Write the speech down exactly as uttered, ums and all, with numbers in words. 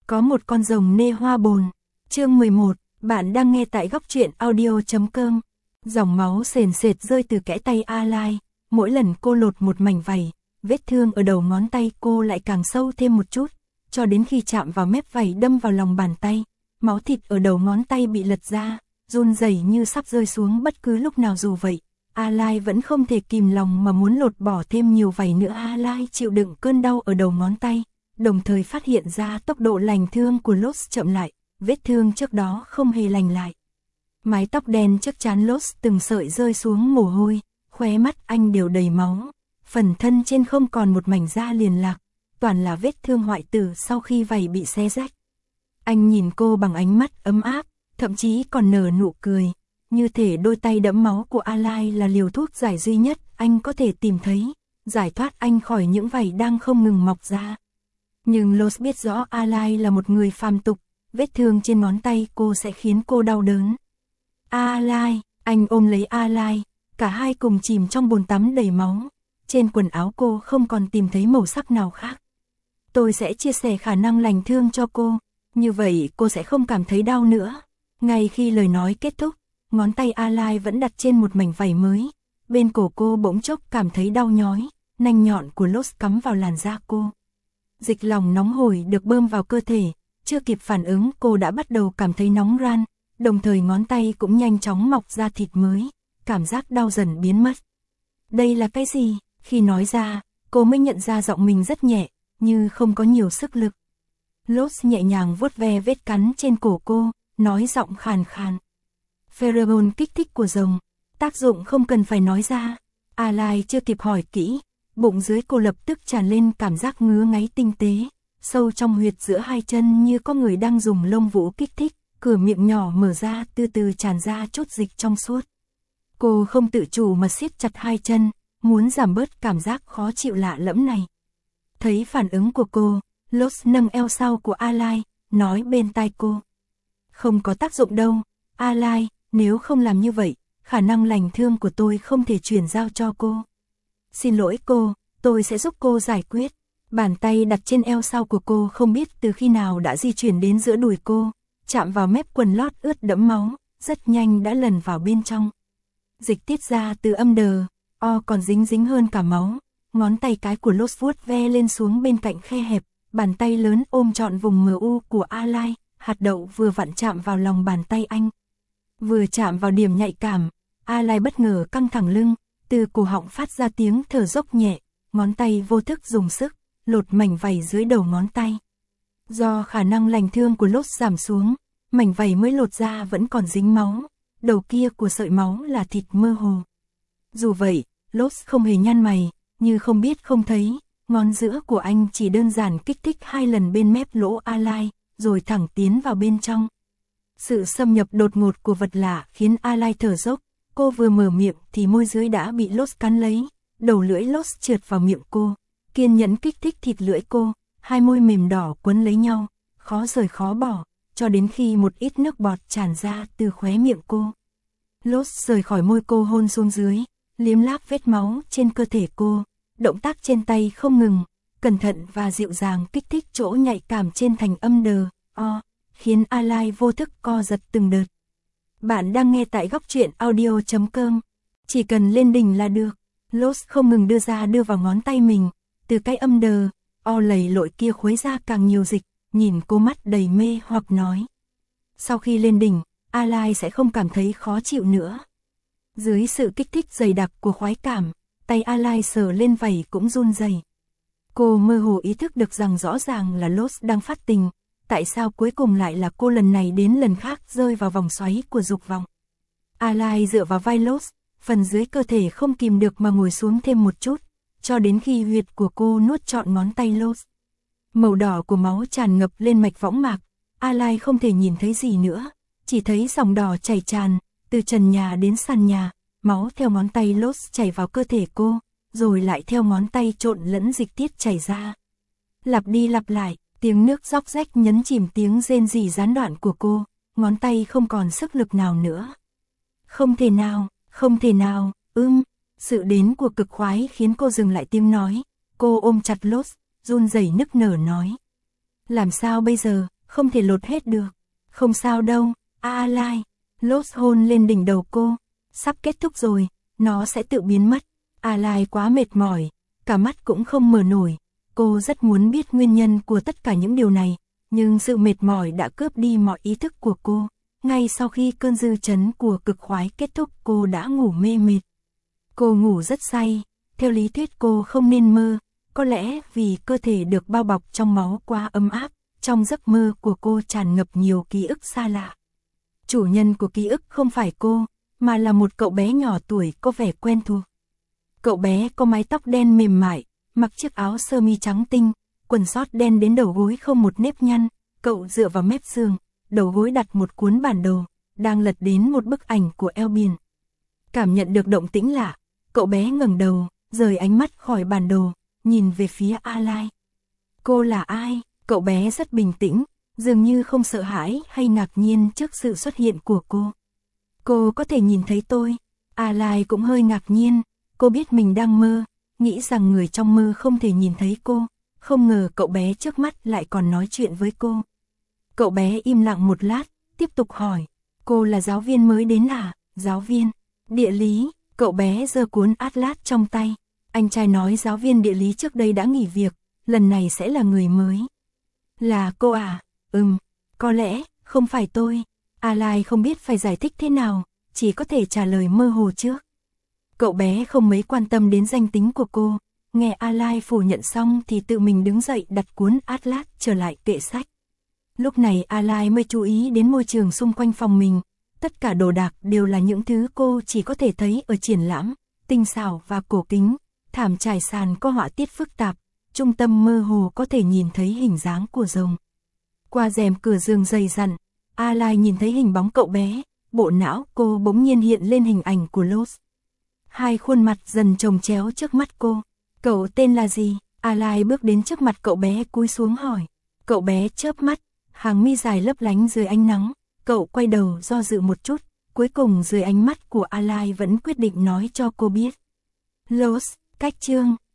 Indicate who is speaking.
Speaker 1: Có một con rồng nê hoa bồn. Chương mười một, bạn đang nghe tại góc truyện audio chấm com. Dòng máu sền sệt rơi từ kẽ tay A Lai, mỗi lần cô lột một mảnh vảy, vết thương ở đầu ngón tay cô lại càng sâu thêm một chút, cho đến khi chạm vào mép vảy đâm vào lòng bàn tay, máu thịt ở đầu ngón tay bị lật ra, run rẩy như sắp rơi xuống bất cứ lúc nào. Dù vậy, A Lai vẫn không thể kìm lòng mà muốn lột bỏ thêm nhiều vảy nữa. A Lai chịu đựng cơn đau ở đầu ngón tay, đồng thời phát hiện ra tốc độ lành thương của Lost chậm lại, vết thương trước đó không hề lành lại. Mái tóc đen trước trán Lost từng sợi rơi xuống mồ hôi, khóe mắt anh đều đầy máu, phần thân trên không còn một mảnh da liền lạc, toàn là vết thương hoại tử sau khi vảy bị xé rách. Anh nhìn cô bằng ánh mắt ấm áp, thậm chí còn nở nụ cười, như thể đôi tay đẫm máu của A Lai là liều thuốc giải duy nhất anh có thể tìm thấy, giải thoát anh khỏi những vảy đang không ngừng mọc ra. Nhưng Lost biết rõ A Lai là một người phàm tục, vết thương trên ngón tay cô sẽ khiến cô đau đớn. A Lai, anh ôm lấy A Lai, cả hai cùng chìm trong bồn tắm đầy máu, trên quần áo cô không còn tìm thấy màu sắc nào khác. Tôi sẽ chia sẻ khả năng lành thương cho cô, như vậy cô sẽ không cảm thấy đau nữa. Ngay khi lời nói kết thúc, ngón tay A Lai vẫn đặt trên một mảnh vảy mới, bên cổ cô bỗng chốc cảm thấy đau nhói, nanh nhọn của Lost cắm vào làn da cô. Dịch lòng nóng hổi được bơm vào cơ thể, chưa kịp phản ứng cô đã bắt đầu cảm thấy nóng ran, đồng thời ngón tay cũng nhanh chóng mọc ra thịt mới, cảm giác đau dần biến mất. Đây là cái gì? Khi nói ra, cô mới nhận ra giọng mình rất nhẹ, như không có nhiều sức lực. Lost nhẹ nhàng vuốt ve vết cắn trên cổ cô, nói giọng khàn khàn. Pheromone kích thích của rồng, tác dụng không cần phải nói ra. A Lai chưa kịp hỏi kỹ, bụng dưới cô lập tức tràn lên cảm giác ngứa ngáy tinh tế, sâu trong huyệt giữa hai chân như có người đang dùng lông vũ kích thích, cửa miệng nhỏ mở ra từ từ tràn ra chút dịch trong suốt. Cô không tự chủ mà siết chặt hai chân, muốn giảm bớt cảm giác khó chịu lạ lẫm này. Thấy phản ứng của cô, Lost nâng eo sau của A Lai, nói bên tai cô. Không có tác dụng đâu, A Lai, nếu không làm như vậy, khả năng lành thương của tôi không thể chuyển giao cho cô. Xin lỗi cô, tôi sẽ giúp cô giải quyết. Bàn tay đặt trên eo sau của cô không biết từ khi nào đã di chuyển đến giữa đùi cô, chạm vào mép quần lót ướt đẫm máu, rất nhanh đã lần vào bên trong. Dịch tiết ra từ âm đờ, o còn dính dính hơn cả máu. Ngón tay cái của Lost vuốt ve lên xuống bên cạnh khe hẹp, bàn tay lớn ôm trọn vùng mờ u của A Lai, hạt đậu vừa vặn chạm vào lòng bàn tay anh. Vừa chạm vào điểm nhạy cảm, A Lai bất ngờ căng thẳng lưng, từ cổ họng phát ra tiếng thở dốc nhẹ, ngón tay vô thức dùng sức, lột mảnh vảy dưới đầu ngón tay. Do khả năng lành thương của Lost giảm xuống, mảnh vảy mới lột ra vẫn còn dính máu, đầu kia của sợi máu là thịt mơ hồ. Dù vậy, Lost không hề nhăn mày, như không biết không thấy, ngón giữa của anh chỉ đơn giản kích thích hai lần bên mép lỗ A Lai, rồi thẳng tiến vào bên trong. Sự xâm nhập đột ngột của vật lạ khiến A Lai thở dốc, cô vừa mở miệng thì môi dưới đã bị Lost cắn lấy, đầu lưỡi Lost trượt vào miệng cô, kiên nhẫn kích thích thịt lưỡi cô, hai môi mềm đỏ quấn lấy nhau, khó rời khó bỏ, cho đến khi một ít nước bọt tràn ra từ khóe miệng cô. Lost rời khỏi môi cô hôn xuống dưới, liếm láp vết máu trên cơ thể cô, động tác trên tay không ngừng, cẩn thận và dịu dàng kích thích chỗ nhạy cảm trên thành âm đờ, o, khiến A Lai vô thức co giật từng đợt. Bạn đang nghe tại góc truyện audio chấm com, chỉ cần lên đỉnh là được. Lost không ngừng đưa ra đưa vào ngón tay mình, từ cái âm đờ, o lầy lội kia khuấy ra càng nhiều dịch, nhìn cô mắt đầy mê hoặc nói. Sau khi lên đỉnh, A Lai sẽ không cảm thấy khó chịu nữa. Dưới sự kích thích dày đặc của khoái cảm, tay A Lai sờ lên vảy cũng run rẩy. Cô mơ hồ ý thức được rằng rõ ràng là Lost đang phát tình, tại sao cuối cùng lại là cô lần này đến lần khác rơi vào vòng xoáy của dục vọng. A Lai dựa vào vai Lost, phần dưới cơ thể không kìm được mà ngồi xuống thêm một chút, cho đến khi huyệt của cô nuốt trọn ngón tay Lost. Màu đỏ của máu tràn ngập lên mạch võng mạc, A Lai không thể nhìn thấy gì nữa, chỉ thấy dòng đỏ chảy tràn, từ trần nhà đến sàn nhà, máu theo ngón tay Lost chảy vào cơ thể cô, rồi lại theo ngón tay trộn lẫn dịch tiết chảy ra. Lặp đi lặp lại, tiếng nước róc rách nhấn chìm tiếng rên rỉ gián đoạn của cô, ngón tay không còn sức lực nào nữa. Không thể nào, không thể nào, ưm, sự đến của cực khoái khiến cô dừng lại tiếng nói, cô ôm chặt Lost, run rẩy nức nở nói. Làm sao bây giờ, không thể lột hết được. Không sao đâu, Alai. Lost hôn lên đỉnh đầu cô. Sắp kết thúc rồi, nó sẽ tự biến mất. Alai quá mệt mỏi, cả mắt cũng không mở nổi. Cô rất muốn biết nguyên nhân của tất cả những điều này, nhưng sự mệt mỏi đã cướp đi mọi ý thức của cô. Ngay sau khi cơn dư chấn của cực khoái kết thúc, cô đã ngủ mê mệt. Cô ngủ rất say, theo lý thuyết cô không nên mơ, có lẽ vì cơ thể được bao bọc trong máu quá ấm áp, trong giấc mơ của cô tràn ngập nhiều ký ức xa lạ. Chủ nhân của ký ức không phải cô, mà là một cậu bé nhỏ tuổi có vẻ quen thuộc. Cậu bé có mái tóc đen mềm mại, mặc chiếc áo sơ mi trắng tinh, quần sót đen đến đầu gối không một nếp nhăn, cậu dựa vào mép giường, đầu gối đặt một cuốn bản đồ, đang lật đến một bức ảnh của eo biển. Cảm nhận được động tĩnh lạ, cậu bé ngẩng đầu, rời ánh mắt khỏi bản đồ, nhìn về phía Alai. Cô là ai? Cậu bé rất bình tĩnh, dường như không sợ hãi hay ngạc nhiên trước sự xuất hiện của cô. Cô có thể nhìn thấy tôi. Alai cũng hơi ngạc nhiên, cô biết mình đang mơ, nghĩ rằng người trong mơ không thể nhìn thấy cô, không ngờ cậu bé trước mắt lại còn nói chuyện với cô. Cậu bé im lặng một lát, tiếp tục hỏi, cô là giáo viên mới đến à? Giáo viên địa lý. Cậu bé giơ cuốn atlas trong tay. Anh trai nói giáo viên địa lý trước đây đã nghỉ việc, lần này sẽ là người mới. Là cô à? Ừm, có lẽ, không phải tôi. Alai không biết phải giải thích thế nào, chỉ có thể trả lời mơ hồ trước. Cậu bé không mấy quan tâm đến danh tính của cô, nghe Alai phủ nhận xong thì tự mình đứng dậy đặt cuốn atlas trở lại kệ sách. Lúc này Alai mới chú ý đến môi trường xung quanh phòng mình, tất cả đồ đạc đều là những thứ cô chỉ có thể thấy ở triển lãm, tinh xảo và cổ kính, thảm trải sàn có họa tiết phức tạp, trung tâm mơ hồ có thể nhìn thấy hình dáng của rồng. Qua rèm cửa giường dày dặn, Alai nhìn thấy hình bóng cậu bé, bộ não cô bỗng nhiên hiện lên hình ảnh của Lost. Hai khuôn mặt dần chồng chéo trước mắt cô. Cậu tên là gì? Alai bước đến trước mặt cậu bé cúi xuống hỏi. Cậu bé chớp mắt, hàng mi dài lấp lánh dưới ánh nắng. Cậu quay đầu do dự một chút, cuối cùng dưới ánh mắt của Alai vẫn quyết định nói cho cô biết. Lost, cách chương.